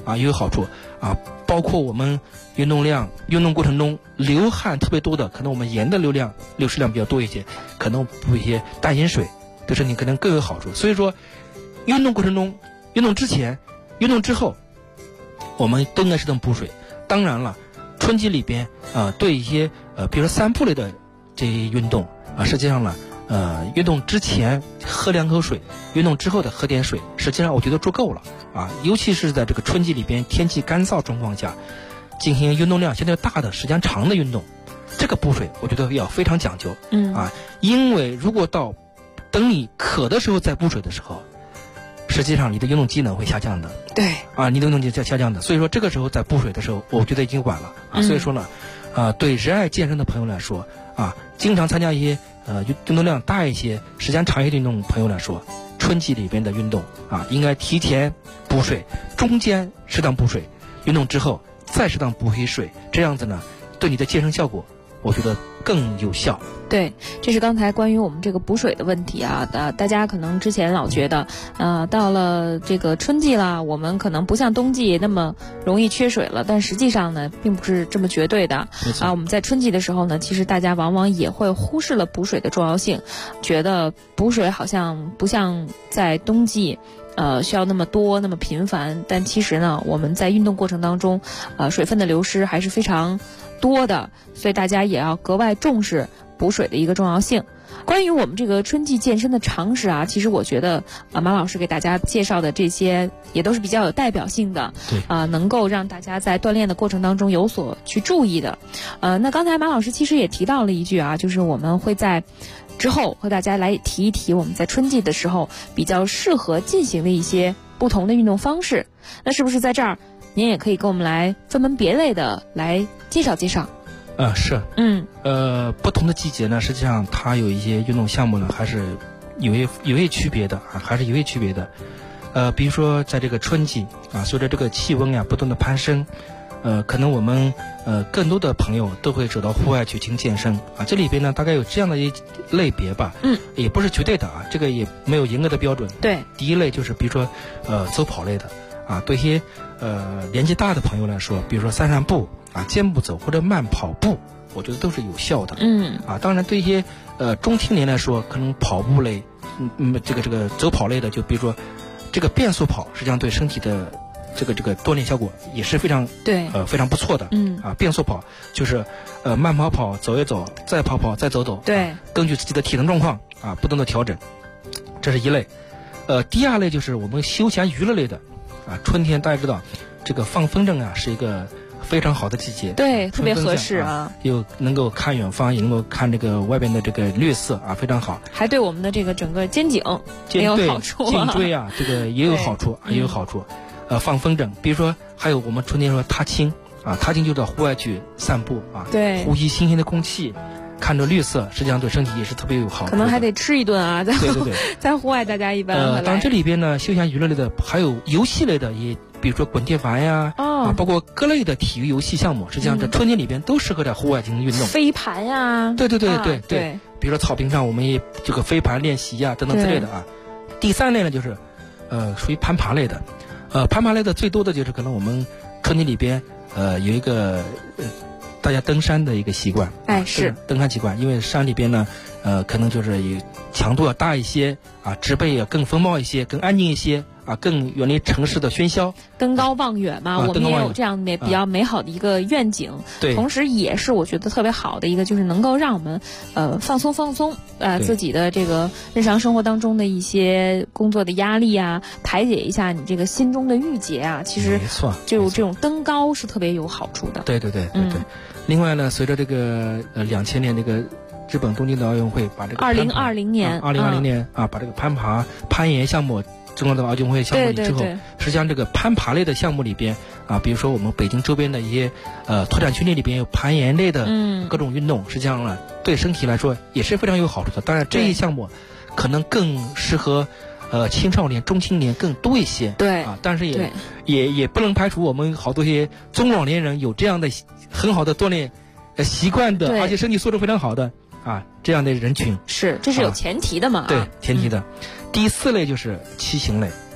啊，也有好处啊。包括我们运动过程中流汗特别多的，可能我们盐的流失量比较多一些，可能补一些淡盐水，对身体可能更有好处。所以说，运动过程中、运动之前、运动之后，我们都应该适当补水。当然了，春季里边对一些比如说散步类的这些运动啊，实际上呢，运动之前喝2口水，运动之后的喝点水，实际上我觉得足够了啊。尤其是在这个春季里边天气干燥状况下，进行运动量相对大的、时间长的运动，这个补水我觉得要非常讲究。因为如果等你渴的时候再补水的时候，实际上你的运动机能会下降的。 对啊，你的运动机能下降的。所以说这个时候在补水的时候，我觉得已经晚了啊。所以说呢，对热爱健身的朋友来说啊，经常参加一些运动量大一些、时间长一些的运动朋友来说，春季里边的运动啊，应该提前补水，中间适当补水，运动之后再适当补回水，这样子呢，对你的健身效果，我觉得更有效。 对，这是刚才关于我们这个补水的问题啊。大家可能之前老觉得，到了这个春季了，我们可能不像冬季那么容易缺水了，但实际上呢，并不是这么绝对的啊。我们在春季的时候呢，其实大家往往也会忽视了补水的重要性，觉得补水好像不像在冬季需要那么多那么频繁，但其实呢，我们在运动过程当中，水分的流失还是非常多的，所以大家也要格外重视补水的一个重要性。关于我们这个春季健身的常识啊，其实我觉得马老师给大家介绍的这些也都是比较有代表性的， 对能够让大家在锻炼的过程当中有所去注意的。那刚才马老师其实也提到了一句啊，就是我们会在之后和大家来提一提我们在春季的时候比较适合进行的一些不同的运动方式。那是不是在这儿您也可以跟我们来分门别类的来介绍介绍？ 是，不同的季节呢，实际上它有一些运动项目呢，还是有一些区别的啊，还是有一些区别的。比如说在这个春季啊，随着这个气温呀不断的攀升，可能我们更多的朋友都会走到户外去进行健身啊。这里边呢，大概有这样的一类别吧，也不是绝对的啊，这个也没有严格的标准。 对， 第一类就是比如说走跑类的啊，对一些年纪大的朋友来说，比如说散步啊、健步走或者慢跑步，我觉得都是有效的。当然对一些中青年来说，可能跑步类，这个走跑类的，就比如说这个变速跑，实际上对身体的这个锻炼效果也是非常非常不错的。变速跑就是慢跑走一走，再跑再走走， 对， 根据自己的体能状况啊不断的调整，这是一类。第二类就是我们休闲娱乐类的啊，春天大家知道这个放风筝啊是一个非常好的季节， 对，特别合适啊， 又能够看远方，也能够看这个外边的这个绿色啊，非常好， 还对我们的这个整个肩颈也有好处， 颈椎啊这个也有好处，也有好处。放风筝，比如说还有我们春天说踏青啊，踏青就到户外去散步啊， 对， 呼吸新鲜的空气，看着绿色，实际上对身体也是特别有好处。 可能还得吃一顿啊， 对， 在户外大家一般当然这里边呢，休闲娱乐类的还有游戏类的，也比如说滚电盘呀，包括各类的体育游戏项目，实际上在春天里边都适合在户外进行运动。 飞盘呀， 对，比如说草坪上我们也这个飞盘练习呀等等之类的啊。第三类呢就是属于攀爬类的。攀爬类的最多的就是可能我们春天里边有一个大家登山的一个习惯， 是登山习惯，因为山里边呢可能就是强度要大一些啊，植被也更丰茂一些，更安静一些啊，更远离城市的喧嚣， 登高望远嘛，我们也有这样的比较美好的一个愿景。 对， 同时也是我觉得特别好的一个，就是能够让我们放松自己的这个日常生活当中的一些工作的压力啊，排解一下你这个心中的郁结啊。其实没错， 就这种登高是特别有好处的。 对。另外呢，随着这个2000年这个日本东京的奥运会，把这个 2020年啊，把这个攀岩项目中国的奥运会项目里之后，实际上这个攀爬类的项目里边啊，比如说我们北京周边的一些拓展区里边有攀岩类的各种运动，实际上呢对身体来说也是非常有好处的。当然这一项目可能更适合青少年、中青年更多一些， 对啊，但是也不能排除我们好多些中老年人有这样的很好的锻炼习惯的，而且身体素质非常好的啊这样的人群， 这是有前提的嘛？ 对，前提的。第四类就是骑行类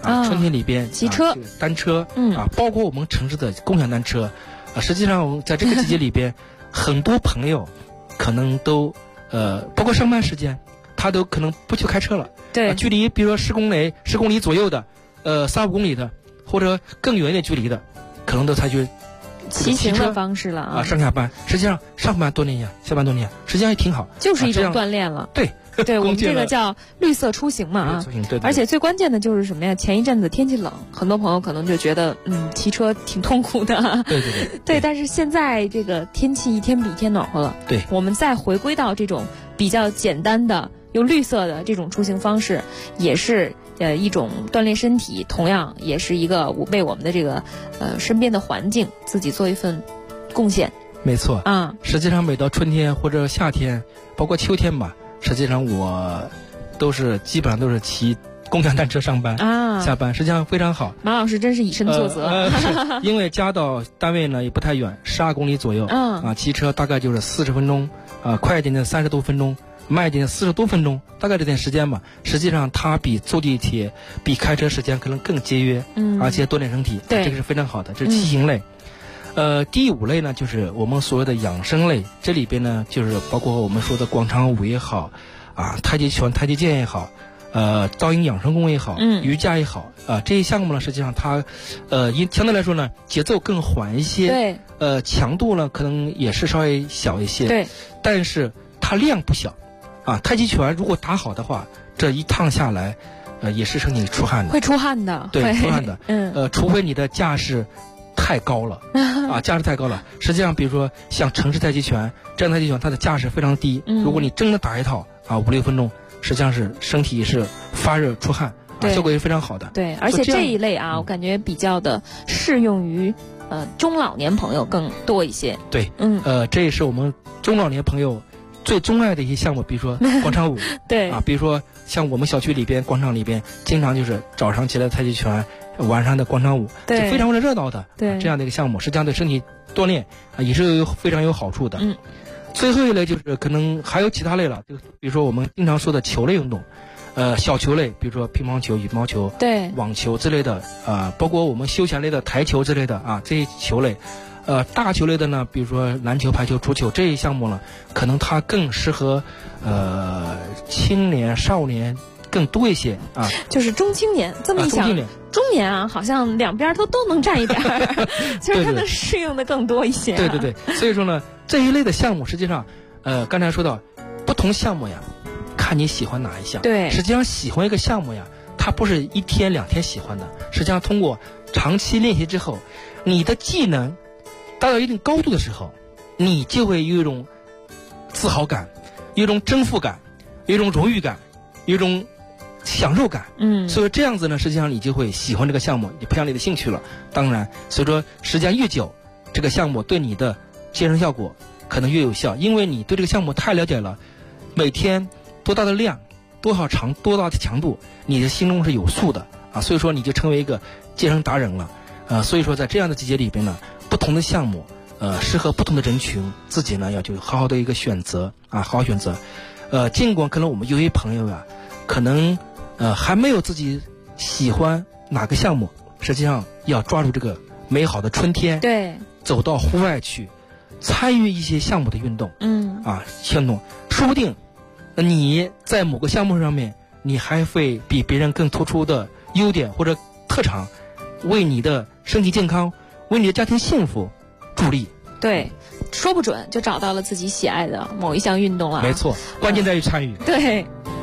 春天里边骑车、 单车包括我们城市的共享单车实际上我们在这个季节里边很多朋友可能都包括上班时间他都可能不去开车了， 对， 距离比如说10公里左右的3-5公里的或者更远一点距离的可能都采取骑行的方式了上下班实际上上班锻炼一下下班锻炼一下实际上也挺好， 就是一种锻炼了， 对对，我们这个叫绿色出行嘛对， 而且最关键的就是什么呀？前一阵子天气冷，很多朋友可能就觉得骑车挺痛苦的，对，但是现在这个天气一天比一天暖和了， 对， 我们再回归到这种比较简单的又绿色的这种出行方式，也是一种锻炼身体，同样也是一个为我们的这个身边的环境自己做一份贡献。 没错实际上每到春天或者夏天包括秋天吧，实际上我基本上都是骑共享单车上班下班，实际上非常好。 马老师真是以身作则因为家到单位呢也不太远，12公里左右骑车大概就是40分钟快一点的30多分钟，慢一点的40多分钟，大概这点时间吧。实际上它比坐地铁比开车时间可能更节约而且锻炼身体，这个是非常好的，这是骑行类第5类呢就是我们所谓的养生类，这里边呢就是包括我们说的广场舞也好太极拳太极剑也好道阴养生功也好瑜伽也好这些项目呢实际上它相对来说呢节奏更缓一些，对强度呢可能也是稍微小一些，对，但是它量不小太极拳如果打好的话，这一趟下来也是身体出汗的， 会出汗的， 对，出汗的除非你的架势太高了架势太高了。实际上比如说像城市太极拳这样的太极拳它的架势非常低如果你真的打一套5-6分钟，实际上是身体是发热出汗效果也非常好的。 对，而且这一类我感觉比较的适用于中老年朋友更多一些。 对这也是我们中老年朋友最钟爱的一些项目，比如说广场舞对比如说像我们小区里边广场里边经常就是早上起来的太极拳，晚上的广场舞，对，就非常的热闹的这样的一个项目，实际上对身体锻炼也是非常有好处的。最后一类就是可能还有其他类了，就比如说我们经常说的球类运动小球类，比如说乒乓球、羽毛球、对网球之类的包括我们休闲类的台球之类的这些球类大球类的呢，比如说篮球、排球、足球这些项目呢，可能它更适合青年、少年更多一些就是中青年。这么一想，中年好像两边都能占一点其实它能适应的更多一些对，所以说呢，这一类的项目实际上刚才说到不同项目呀，看你喜欢哪一项。对，实际上喜欢一个项目呀，它不是1天2天喜欢的，实际上通过长期练习之后，你的技能达到一定高度的时候，你就会有一种自豪感，有一种征服感，有一种荣誉感，有一种享受感。所以这样子呢，实际上你就会喜欢这个项目，你培养你的兴趣了。当然，所以说时间越久，这个项目对你的健身效果可能越有效，因为你对这个项目太了解了，每天多大的量，多少长，多大的强度，你的心中是有数的所以说你就成为一个健身达人了所以说在这样的季节里边呢，不同的项目适合不同的人群，自己呢要就好好的一个选择好好选择尽管可能我们有些朋友可能还没有自己喜欢哪个项目，实际上要抓住这个美好的春天，对，走到户外去参与一些项目的运动运动，说不定你在某个项目上面你还会比别人更突出的优点或者特长，为你的身体健康，为你的家庭幸福助力。 对，说不准就找到了自己喜爱的某一项运动了。 没错，关键在于参与。 对。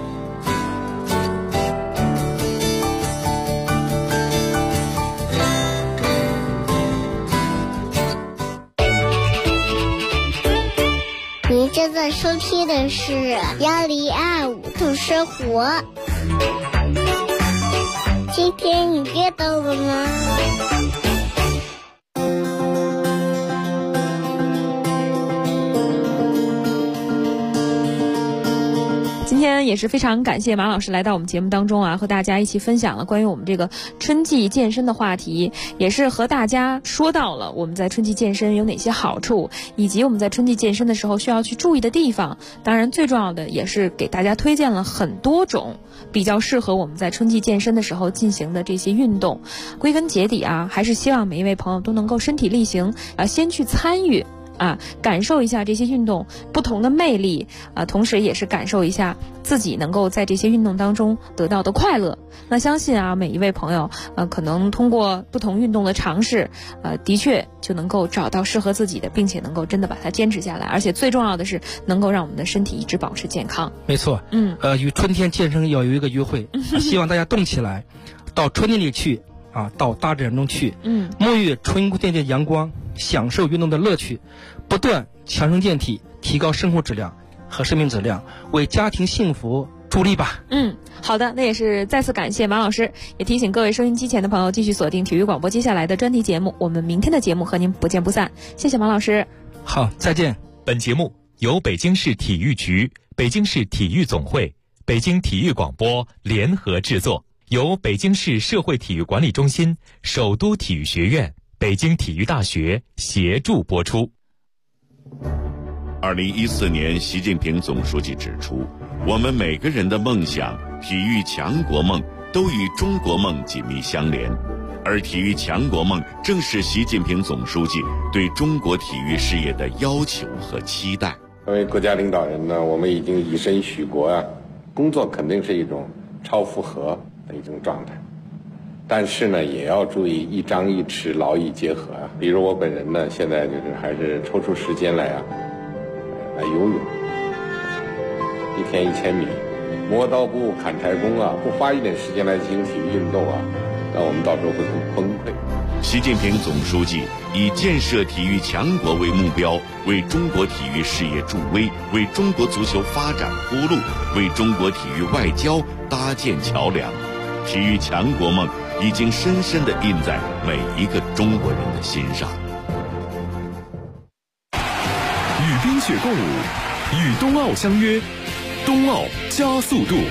您正在收听的是1025度生活。今天你变到了吗？ 今今天也是非常感谢马老师来到我们节目当中啊，和大家一起分享了关于我们这个春季健身的话题，也是和大家说到了我们在春季健身有哪些好处，以及我们在春季健身的时候需要去注意的地方。当然最重要的也是给大家推荐了很多种比较适合我们在春季健身的时候进行的这些运动。归根结底啊，还是希望每一位朋友都能够身体力行先去参与感受一下这些运动不同的魅力同时也是感受一下自己能够在这些运动当中得到的快乐。那相信每一位朋友可能通过不同运动的尝试的确就能够找到适合自己的，并且能够真的把它坚持下来，而且最重要的是能够让我们的身体一直保持健康。 没错，与春天健身要有一个约会希望大家动起来，到春天里去到大自然中去，沐浴春天的阳光，享受运动的乐趣，不断强身健体，提高生活质量和生命质量，为家庭幸福助力吧。 好的，那也是再次感谢马老师，也提醒各位收音机前的朋友继续锁定体育广播接下来的专题节目，我们明天的节目和您不见不散。谢谢马老师。 好，再见。 本节目由北京市体育局、北京市体育总会、北京体育广播联合制作，由北京市社会体育管理中心、首都体育学院、北京体育大学协助播出。 2014年，习近平总书记指出，我们每个人的梦想、体育强国梦都与中国梦紧密相连，而体育强国梦正是习近平总书记对中国体育事业的要求和期待。 作为国家领导人呢，我们已经以身许国工作肯定是一种超负荷的一种状态，但是呢，也要注意一张一弛，劳逸结合比如我本人呢，现在就是还是抽出时间来游泳，1天1000米，磨刀不误砍柴工不花一点时间来进行体育运动那我们到时候会很崩溃。 习近平总书记以建设体育强国为目标，为中国体育事业助威，为中国足球发展铺路，为中国体育外交搭建桥梁。体育强国梦已经深深地印在每一个中国人的心上。 与冰雪共舞，与冬奥相约，冬奥加速度。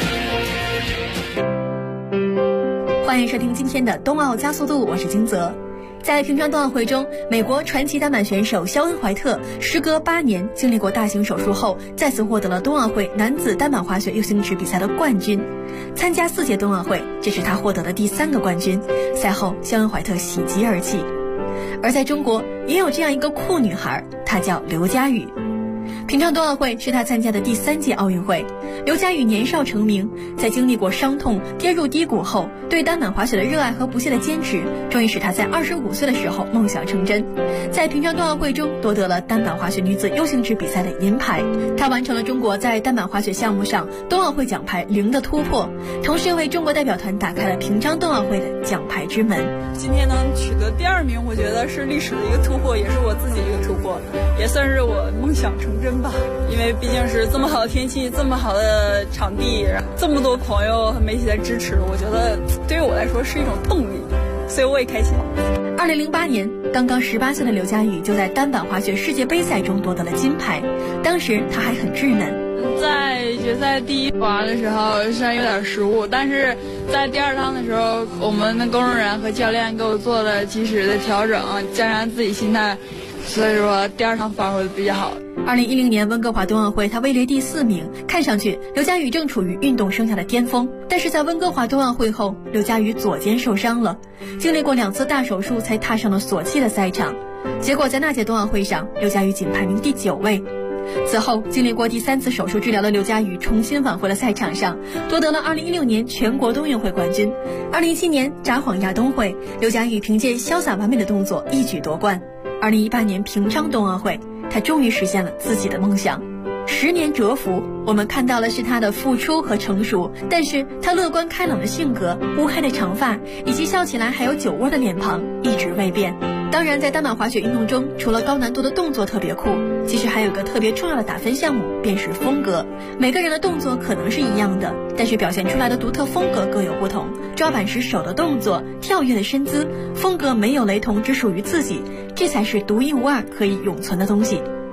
欢迎收听今天的冬奥加速度，我是金泽。在平昌冬奥会中，美国传奇单板选手肖恩·怀特时隔8年经历过大型手术后，再次获得了冬奥会男子单板滑雪右行池比赛的冠军。参加4届冬奥会，这是他获得的第3个冠军。赛后，肖恩·怀特喜极而泣。而在中国，也有这样一个酷女孩，她叫刘佳宇。平昌冬奥会是她参加的第3届奥运会。刘佳宇年少成名，在经历过伤痛、跌入低谷后，对单板滑雪的热爱和不懈的坚持，终于使她在25岁的时候梦想成真。在平昌冬奥会中夺得了单板滑雪女子右行池比赛的银牌，她完成了中国在单板滑雪项目上冬奥会奖牌0的突破，同时为中国代表团打开了平昌冬奥会的奖牌之门。 今天能取得第2名，我觉得是历史的一个突破，也是我自己一个突破，也算是我梦想成真吧。因为毕竟是这么好的天气，这么好的场地，这么多朋友和媒体在支持，我觉得对于我来说是一种动力，所以我也开心。 2008年，刚刚18岁的刘佳宇就在单板滑雪世界杯赛中夺得了金牌，当时她还很稚嫩。 在决赛第1滑的时候虽然有点失误，但是在第2趟的时候，我们的工作人员和教练给我做了及时的调整，加上自己心态，所以说第2趟发挥的比较好。 2010年温哥华冬奥会，她位列第4名，看上去刘佳宇正处于运动生涯的巅峰。但是在温哥华冬奥会后，刘佳宇左肩受伤了，经历过2次大手术才踏上了索契的赛场。结果在那届冬奥会上，刘佳宇仅排名第9位。此后，经历过第3次手术治疗的刘佳宇重新返回了赛场上，夺得了2016年全国冬运会冠军。2017年札幌亚冬会，刘佳宇凭借潇洒完美的动作一举夺冠。2018年平昌冬奥会，他终于实现了自己的梦想。10年蛰伏，我们看到的是他的付出和成熟，但是他乐观开朗的性格、乌黑的长发以及笑起来还有酒窝的脸庞一直未变。当然，在单板滑雪运动中，除了高难度的动作特别酷，其实还有个特别重要的打分项目，便是风格。每个人的动作可能是一样的，但是表现出来的独特风格各有不同。抓板时手的动作、跳跃的身姿，风格没有雷同，只属于自己，这才是独一无二可以永存的东西。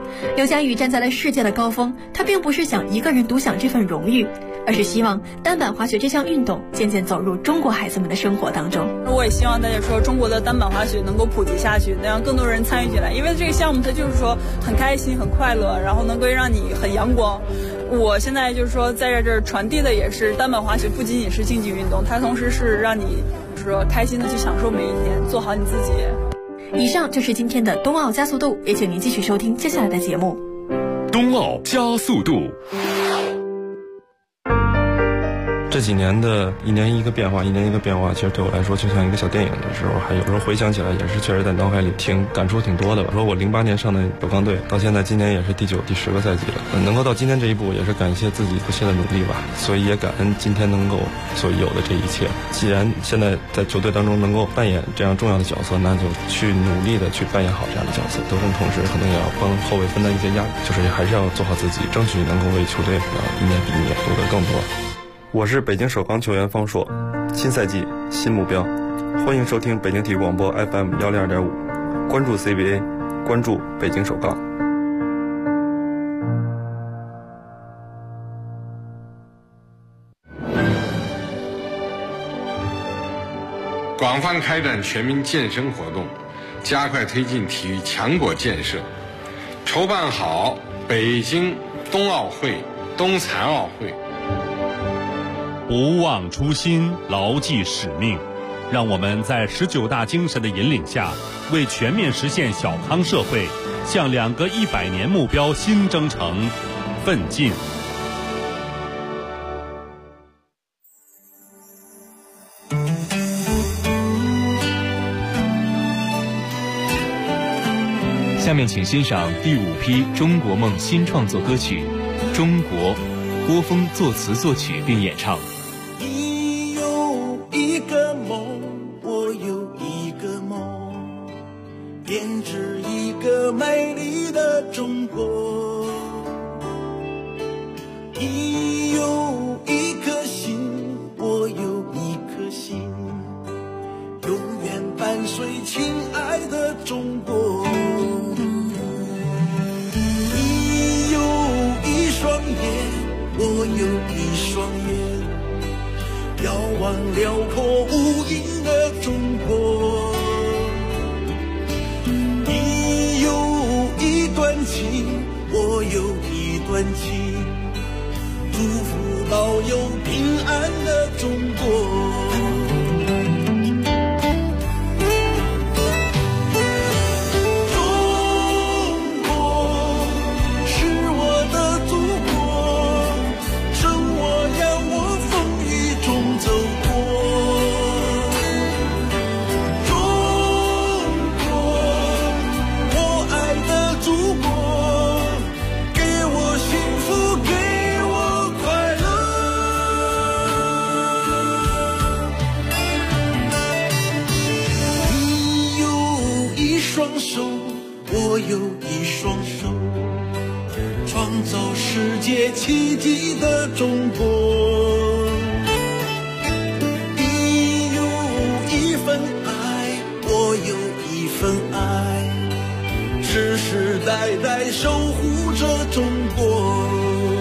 刘佳宇站在了世界的高峰，他并不是想一个人独享这份荣誉，而是希望单板滑雪这项运动渐渐走入中国孩子们的生活当中。 我也希望大家说中国的单板滑雪能够普及下去，能让更多人参与进来，因为这个项目它就是说很开心很快乐，然后能够让你很阳光。我现在就是说在这儿传递的也是单板滑雪不仅仅是竞技运动，它同时是让你就是说开心的去享受每一天，做好你自己。 以上就是今天的冬奥加速度，也请您继续收听接下来的节目。 冬奥加速度。 这几年的一年一个变化，其实对我来说就像一个小电影的时候，还有时候回想起来也是确实在脑海里感触挺多的吧。说我08年上的首钢队，到现在今年也是第9、第10个赛季了，能够到今天这一步，也是感谢自己不懈的努力吧。所以也感恩今天能够所有的这一切。既然现在在球队当中能够扮演这样重要的角色，那就去努力的去扮演好这样的角色。得分同时可能也要帮后卫分担一些压力，就是还是要做好自己，争取能够为球队一年比一年夺得更多。我是北京首钢球员方硕，新赛季新目标，欢迎收听北京体育广播 FM 102.5，关注 CBA， 关注北京首钢。 广泛开展全民健身活动，加快推进体育强国建设，筹办好北京冬奥会、冬残奥会。 不忘初心，牢记使命，让我们在19大精神的引领下，为全面实现小康社会，向2个100年目标新征程奋进。 下面请欣赏第5批中国梦新创作歌曲《中国》，郭峰作词作曲并演唱。 你有一个梦，我有一个梦，编织一个美丽的中国。你有一颗心，我有一颗心，永远伴随亲爱的中国。你有一双眼，我有一双眼，遥望辽阔无垠的中国。你有一段情，我有一段情，祝福老有平安的中国。我有一双手，创造世界奇迹的中国。你有一份爱，我有一份爱，世世代代守护着中国。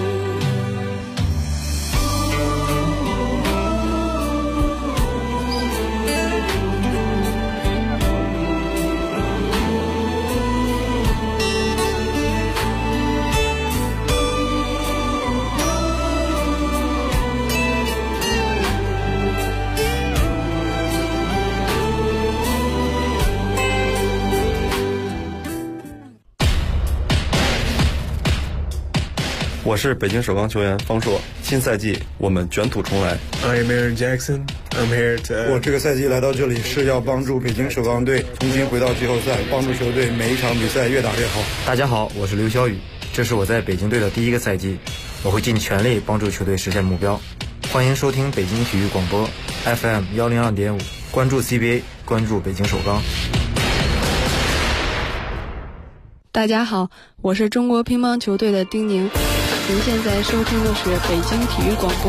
我是北京首钢球员方硕，新赛季我们卷土重来。 I'm Aaron Jackson. I'm here to... 我这个赛季来到这里是要帮助北京首钢队重新回到季后赛，帮助球队每一场比赛越打越好。 大家好，我是刘晓宇，这是我在北京队的第1个赛季，我会尽全力帮助球队实现目标。欢迎收听北京体育广播 FM 102.5，关注 CBA， 关注北京首钢。 大家好，我是中国乒乓球队的丁宁。您现在收听的是北京体育广播